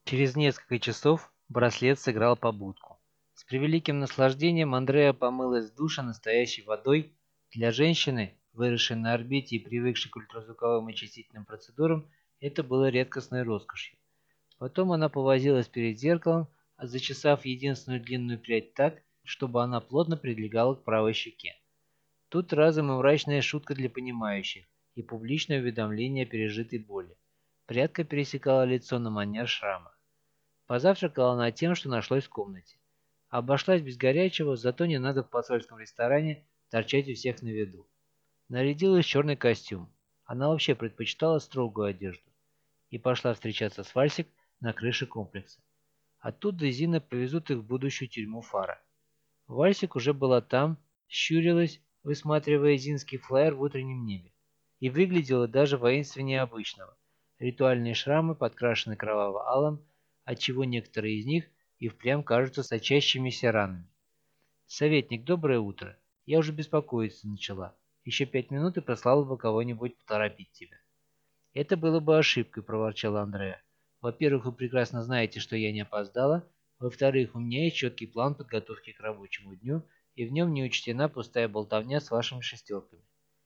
Через несколько часов браслет сыграл побудку. С превеликим наслаждением Андреа помылась в душе настоящей водой. Для женщины, выросшей на орбите и привыкшей к ультразвуковым очистительным процедурам, это было редкостной роскошью. Потом она повозилась перед зеркалом, зачесав единственную длинную прядь так, чтобы она плотно прилегала к правой щеке. Тут разом и мрачная шутка для понимающих, и публичное уведомление о пережитой боли. Прядка пересекала лицо на манер шрама. Позавтракала она тем, что нашлось в комнате. Обошлась без горячего, зато не надо в посольском ресторане торчать у всех на виду. Нарядилась в черный костюм. Она вообще предпочитала строгую одежду. И пошла встречаться с Вальсик на крыше комплекса. Оттуда Зина повезут их в будущую тюрьму Фара. Вальсик уже была там, щурилась, высматривая зинский флаер в утреннем небе. И выглядела даже воинственнее обычного. Ритуальные шрамы подкрашены кроваво-алым, отчего некоторые из них и впрямь кажутся сочащимися ранами. «Советник, доброе утро. Я уже беспокоиться начала. Еще 5 минут и послала бы кого-нибудь поторопить тебя». «Это было бы ошибкой», — проворчал Андреа. «Во-первых, вы прекрасно знаете, что я не опоздала. Во-вторых, у меня есть четкий план подготовки к рабочему дню, и в нем не учтена пустая болтовня с вашими шестерками».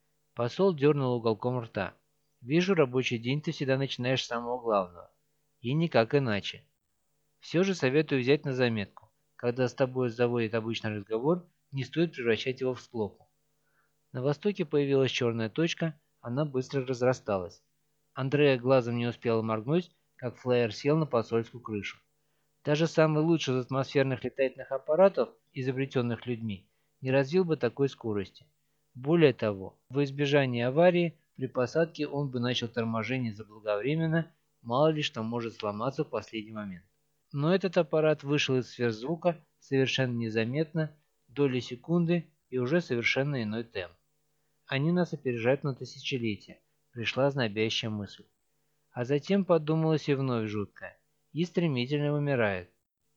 Посол дернул уголком рта. «Вижу, рабочий день ты всегда начинаешь с самого главного. И никак иначе. Все же советую взять на заметку. Когда с тобой заводит обычный разговор, не стоит превращать его в склоку». На востоке появилась черная точка, она быстро разрасталась. Андреа глазом не успела моргнуть, как флайер сел на посольскую крышу. Даже самый лучший из атмосферных летательных аппаратов, изобретенных людьми, не развил бы такой скорости. Более того, во избежание аварии, при посадке он бы начал торможение заблаговременно, мало ли что может сломаться в последний момент. Но этот аппарат вышел из сверхзвука совершенно незаметно, доли секунды и уже совершенно иной темп. Они нас опережают на тысячелетия, пришла знобящая мысль. А затем подумалось и вновь жуткое. И стремительно вымирает.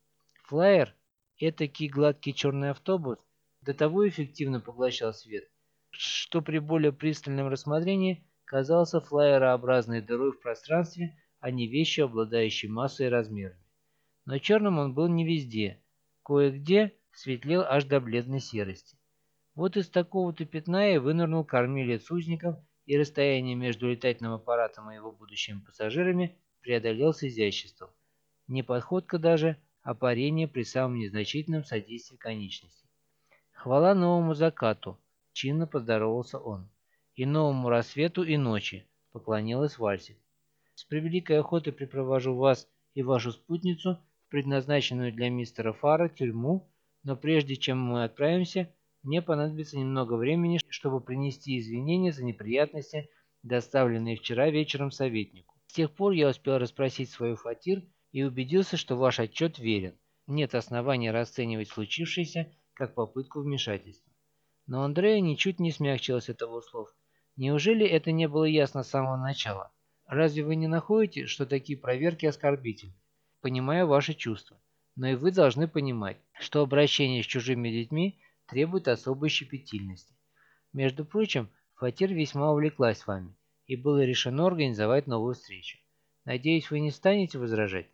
Флайер, этакий гладкий черный автобус, до того эффективно поглощал свет, что при более пристальном рассмотрении казался флайерообразной дырой в пространстве, а не вещью, обладающей массой и размерами. Но черным он был не везде, кое-где светлел аж до бледной серости. Вот из такого-то пятна и вынырнул кормилец узников, и расстояние между летательным аппаратом и его будущими пассажирами преодолел с изяществом. Не подходка даже, а парение при самом незначительном содействии конечностей. «Хвала новому закату!» — чинно поздоровался он. «И новому рассвету, и ночи!» — поклонилась Вальсик. «С превеликой охотой припровожу вас и вашу спутницу в предназначенную для мистера Фара тюрьму, но прежде чем мы отправимся, мне понадобится немного времени, чтобы принести извинения за неприятности, доставленные вчера вечером советнику. С тех пор я успел расспросить свою фатир и убедился, что ваш отчет верен. Нет основания расценивать случившееся как попытку вмешательства». Но Андрея ничуть не смягчилась от его слов. «Неужели это не было ясно с самого начала? Разве вы не находите, что такие проверки оскорбительны? Понимаю ваши чувства. Но и вы должны понимать, что обращение с чужими детьми требует особой щепетильности. Между прочим, Фатир весьма увлеклась вами, и было решено организовать новую встречу. Надеюсь, вы не станете возражать?»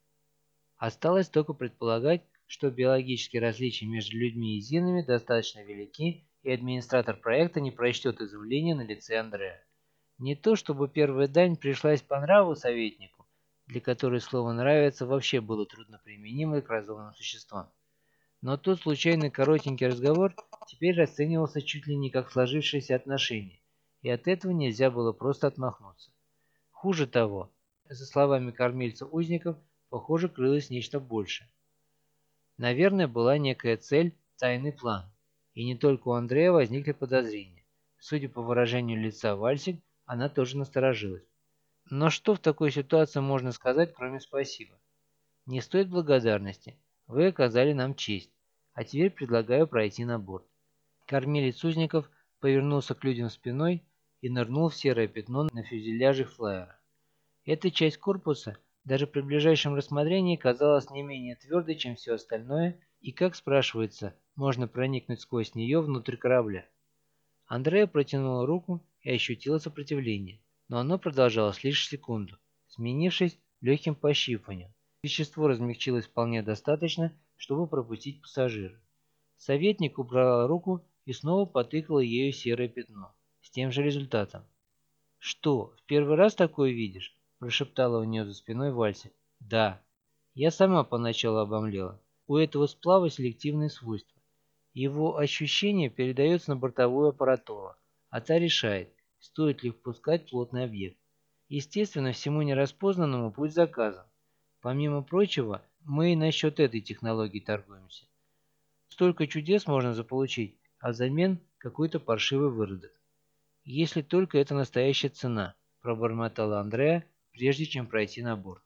Осталось только предполагать, что биологические различия между людьми и зинами достаточно велики, и администратор проекта не прочтет изумления на лице Андрея. Не то чтобы первая дань пришлась по нраву советнику, для которой слово «нравится» вообще было трудноприменимо к разумным существам. Но тот случайный коротенький разговор теперь расценивался чуть ли не как сложившиеся отношения, и от этого нельзя было просто отмахнуться. Хуже того, за словами кормильца узников, похоже, крылось нечто большее. Наверное, была некая цель, тайный план. И не только у Андрея возникли подозрения. Судя по выражению лица Вальсик, она тоже насторожилась. Но что в такой ситуации можно сказать, кроме спасибо? Не стоит благодарности. Вы оказали нам честь. А теперь предлагаю пройти на борт. Кормилец узников повернулся к людям спиной и нырнул в серое пятно на фюзеляже флайера. Эта часть корпуса даже при ближайшем рассмотрении казалась не менее твердой, чем все остальное, и, как спрашивается, можно проникнуть сквозь нее внутрь корабля. Андреа протянула руку и ощутила сопротивление, но оно продолжалось лишь секунду, сменившись легким пощипыванием, Вещество размягчилось вполне достаточно, чтобы пропустить пассажира. Советник убрала руку и снова потыкала ею серое пятно. С тем же результатом. «Что, в первый раз такое видишь?» – прошептала у нее за спиной Вальсик. «Да». Я сама поначалу обомлела. У этого сплава селективные свойства. Его ощущение передается на бортовую аппаратуру, а та решает, стоит ли впускать плотный объект. Естественно, всему нераспознанному путь заказан. Помимо прочего, мы и насчет этой технологии торгуемся. Столько чудес можно заполучить, а взамен какой-то паршивый выродок. Если только это настоящая цена, пробормотала Андреа, прежде чем пройти на борт.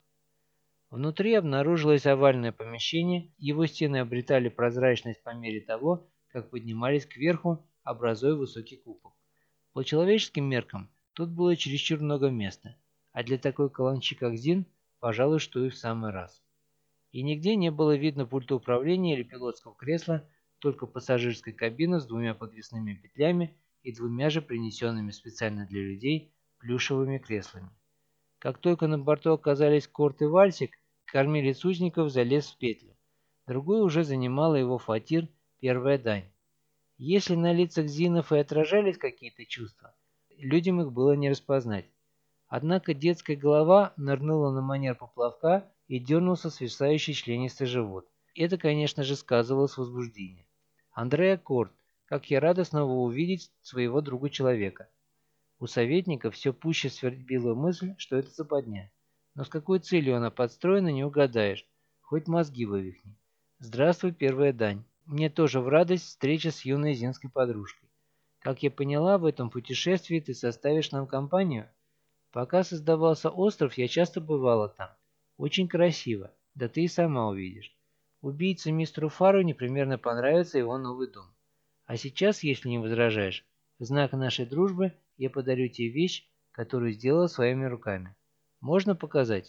Внутри обнаружилось овальное помещение, его стены обретали прозрачность по мере того, как поднимались кверху, образуя высокий купол. По человеческим меркам тут было чересчур много места, а для такой каланчи, как Зин, пожалуй, что и в самый раз. И нигде не было видно пульта управления или пилотского кресла, только пассажирская кабина с двумя подвесными петлями и двумя же принесенными специально для людей плюшевыми креслами. Как только на борту оказались Корт и Вальсик, кормилец узников залез в петлю. Другой уже занимала его фатир «Первая дань». Если на лицах Зинов и отражались какие-то чувства, людям их было не распознать. Однако детская голова нырнула на манер поплавка и дернулся свисающий членистый живот. Это, конечно же, сказывалось возбуждение. Андреа Корт, как я рада снова увидеть своего друга-человека. У советника все пуще свербила мысль, что это западня. Но с какой целью она подстроена, не угадаешь. Хоть мозги вывихни. Здравствуй, первая дань. Мне тоже в радость встреча с юной зинской подружкой. Как я поняла, в этом путешествии ты составишь нам компанию? Пока создавался остров, я часто бывала там. Очень красиво, да ты и сама увидишь. Убийце мистеру Фару непременно понравится его новый дом. А сейчас, если не возражаешь, в знак нашей дружбы я подарю тебе вещь, которую сделала своими руками. Можно показать?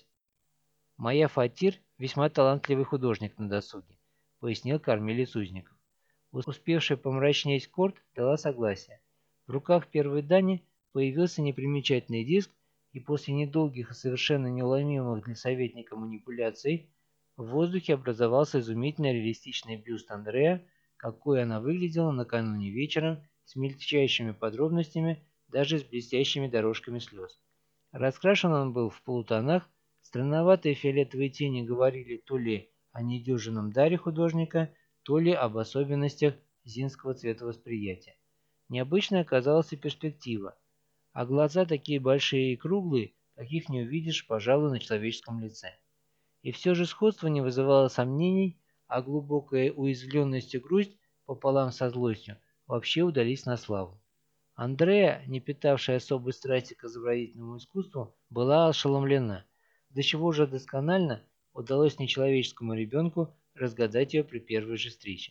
Моя Фатир весьма талантливый художник на досуге, пояснил кормилец узников. Успевшая помрачнеть Корт дала согласие. В руках первой Дани появился непримечательный диск, и после недолгих и совершенно неуловимых для советника манипуляций в воздухе образовался изумительно реалистичный бюст Андреа, какой она выглядела накануне вечером, с мельчайшими подробностями, даже с блестящими дорожками слез. Раскрашен он был в полутонах, странноватые фиолетовые тени говорили то ли о недюжинном даре художника, то ли об особенностях зинского цветовосприятия. Необычной оказалась и перспектива, а глаза такие большие и круглые, каких не увидишь, пожалуй, на человеческом лице. И все же сходство не вызывало сомнений, а глубокая уязвленность и грусть пополам со злостью вообще удались на славу. Андреа, не питавшая особой страсти к изобразительному искусству, была ошеломлена. До чего же досконально удалось нечеловеческому ребенку разгадать ее при первой же встрече.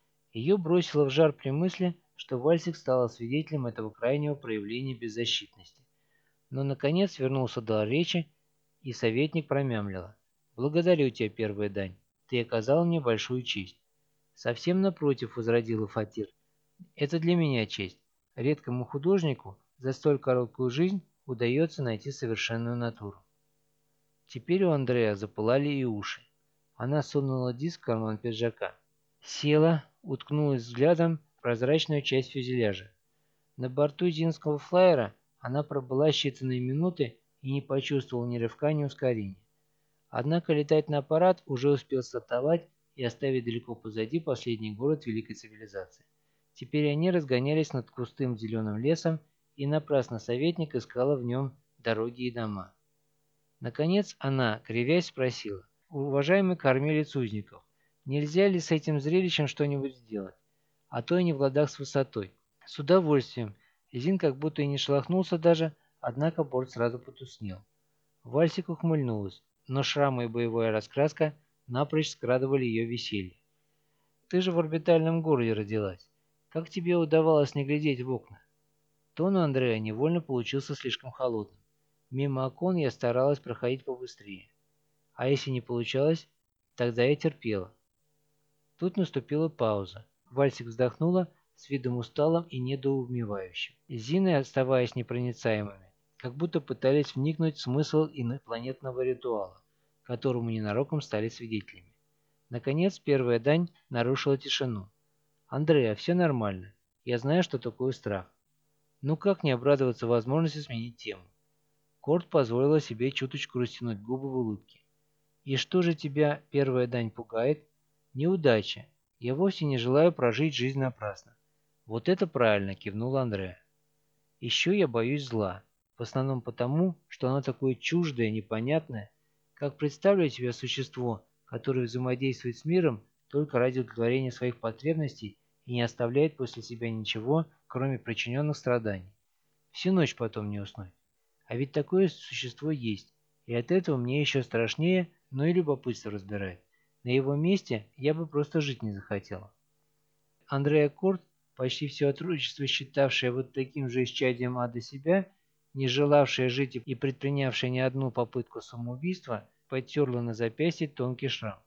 Ее бросило в жар при мысли, что Вальсик стала свидетелем этого крайнего проявления беззащитности. Но, наконец, вернулся до речи, и советник промямлила. «Благодарю тебя, первая дань. Ты оказал мне большую честь». «Совсем напротив», — возразила Фатир. «Это для меня честь. Редкому художнику за столь короткую жизнь удается найти совершенную натуру». Теперь у Андрея запылали и уши. Она сунула диск в карман пиджака. Села, уткнулась взглядом в прозрачную часть фюзеляжа. На борту зинского флайера она пробыла считанные минуты и не почувствовала ни рывка, ни ускорения. Однако летательный аппарат уже успел стартовать и оставить далеко позади последний город великой цивилизации. Теперь они разгонялись над густым зеленым лесом, и напрасно советник искала в нем дороги и дома. Наконец она, кривясь, спросила: «Уважаемый кормилец узников, нельзя ли с этим зрелищем что-нибудь сделать? А то и не в ладах с высотой». «С удовольствием». Зин как будто и не шелохнулся даже, однако борт сразу потускнел. Вальсик ухмыльнулась, но шрамы и боевая раскраска напрочь скрадывали ее веселье. «Ты же в орбитальном городе родилась. Как тебе удавалось не глядеть в окна?» Тон у Андрея невольно получился слишком холодным. Мимо окон я старалась проходить побыстрее. А если не получалось, тогда я терпела. Тут наступила пауза. Вальсик вздохнула с видом усталым и недоумевающим. Зины, оставаясь непроницаемыми, как будто пытались вникнуть в смысл инопланетного ритуала. которому ненароком стали свидетелями. Наконец, первая дань нарушила тишину. «Андреа, все нормально. Я знаю, что такое страх». Ну как не обрадоваться возможности сменить тему? Корт позволила себе чуточку растянуть губы в улыбке. «И что же тебя первая дань пугает?» «Неудача. Я вовсе не желаю прожить жизнь напрасно». «Вот это правильно», — кивнул Андреа. «Еще я боюсь зла. В основном потому, что оно такое чуждое, непонятное. Как представлю себе существо, которое взаимодействует с миром только ради удовлетворения своих потребностей и не оставляет после себя ничего, кроме причиненных страданий. Всю ночь потом не уснуть. А ведь такое существо есть, и от этого мне еще страшнее, но и любопытство разбирает. На его месте я бы просто жить не захотела». Андреа Корт, почти все отрочество считавшая вот таким же исчадием ада себя, не желавшая жить и предпринявшая ни одну попытку самоубийства, потерла на запястье тонкий шрам.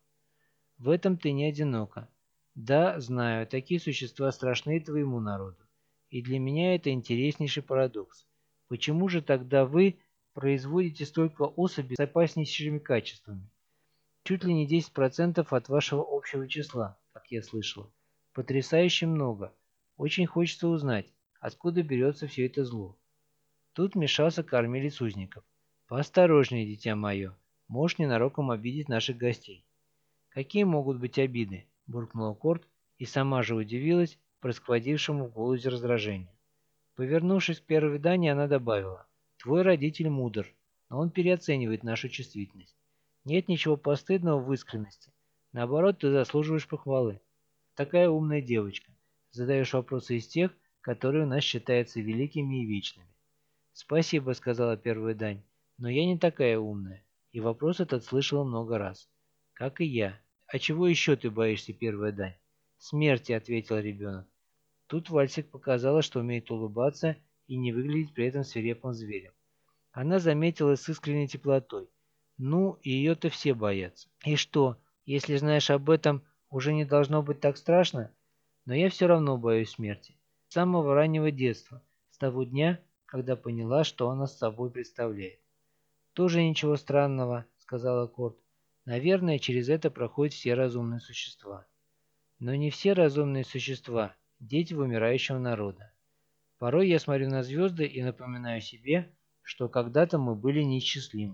«В этом ты не одинока. Да, знаю, такие существа страшны твоему народу. И для меня это интереснейший парадокс. Почему же тогда вы производите столько особей с опаснейшими качествами? Чуть ли не 10% от вашего общего числа, как я слышала. Потрясающе много. Очень хочется узнать, откуда берется все это зло». Тут вмешался кормилец узников. «Поосторожнее, дитя мое. Можешь ненароком обидеть наших гостей». «Какие могут быть обиды?» – буркнула Корт и сама же удивилась просквозившему в голосе раздражению. Повернувшись к первой Дане, она добавила: «Твой родитель мудр, но он переоценивает нашу чувствительность. Нет ничего постыдного в искренности. Наоборот, ты заслуживаешь похвалы. Такая умная девочка. Задаешь вопросы из тех, которые у нас считаются великими и вечными». «Спасибо», — сказала первая Дань, — «но я не такая умная, и вопрос этот слышала много раз. Как и я. А чего еще ты боишься, первая Дань?» «Смерти», — ответил ребенок. Тут Вальсик показала, что умеет улыбаться и не выглядеть при этом свирепым зверем. Она заметила с искренней теплотой. «Ну, ее-то все боятся. И что, если знаешь об этом, уже не должно быть так страшно? Но я все равно боюсь смерти. С самого раннего детства, с того дня, когда поняла, что она с собой представляет». «Тоже ничего странного», — сказала Корт. «Наверное, через это проходят все разумные существа». «Но не все разумные существа — дети вымирающего народа. Порой я смотрю на звезды и напоминаю себе, что когда-то мы были неисчислимы.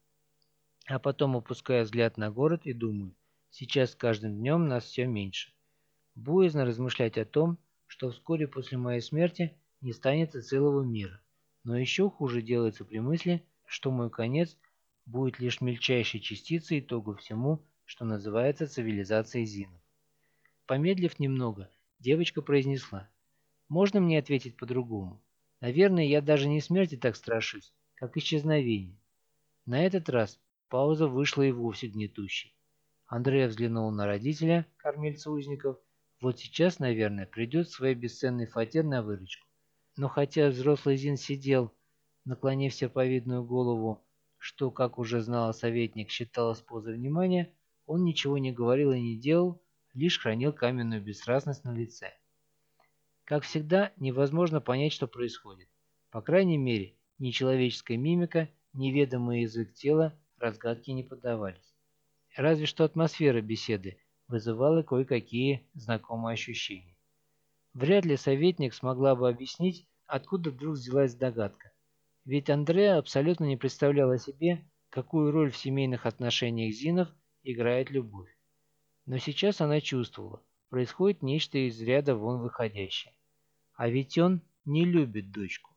А потом опускаю взгляд на город и думаю, сейчас с каждым днем нас все меньше. Боязно размышлять о том, что вскоре после моей смерти не станет и целого мира. Но еще хуже делается при мысли, что мой конец будет лишь мельчайшей частицей итога всему, что называется цивилизацией Зинов». Помедлив немного, девочка произнесла: «Можно мне ответить по-другому? Наверное, я даже не смерти так страшусь, как исчезновения». На этот раз пауза вышла и вовсе гнетущей. Андрея взглянул на родителя, кормильца узников. Вот сейчас, наверное, придет свой бесценный фатир на выручку. Но хотя взрослый Зин сидел, наклонив серповидную голову, что, как уже знал советник, считалось позой внимания, он ничего не говорил и не делал, лишь хранил каменную бесстрастность на лице. Как всегда, невозможно понять, что происходит. По крайней мере, ни человеческая мимика, ни ведомый язык тела разгадке не поддавались. Разве что атмосфера беседы вызывала кое-какие знакомые ощущения. Вряд ли советник смогла бы объяснить, откуда вдруг взялась догадка. Ведь Андреа абсолютно не представляла себе, какую роль в семейных отношениях Зинов играет любовь. Но сейчас она чувствовала, происходит нечто из ряда вон выходящее. А ведь он не любит дочку.